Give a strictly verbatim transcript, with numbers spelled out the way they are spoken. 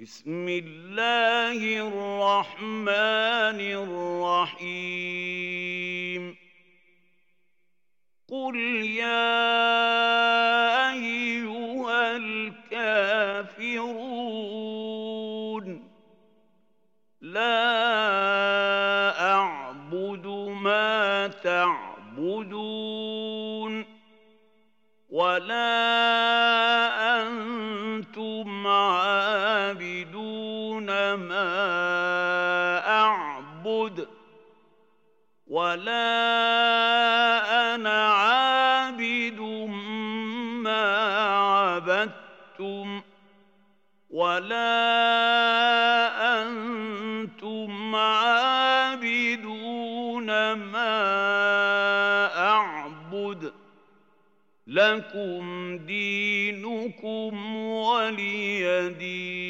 بسم الله الرحمن الرحيم قل يا أيها الكافرون لا أعبد ما تعبدون ولا أنتم عابدون ما أعبد ولا أنا عابد ما عبدتم ولا أنتم عابدون ما أعبد لكم دينكم ولي دين.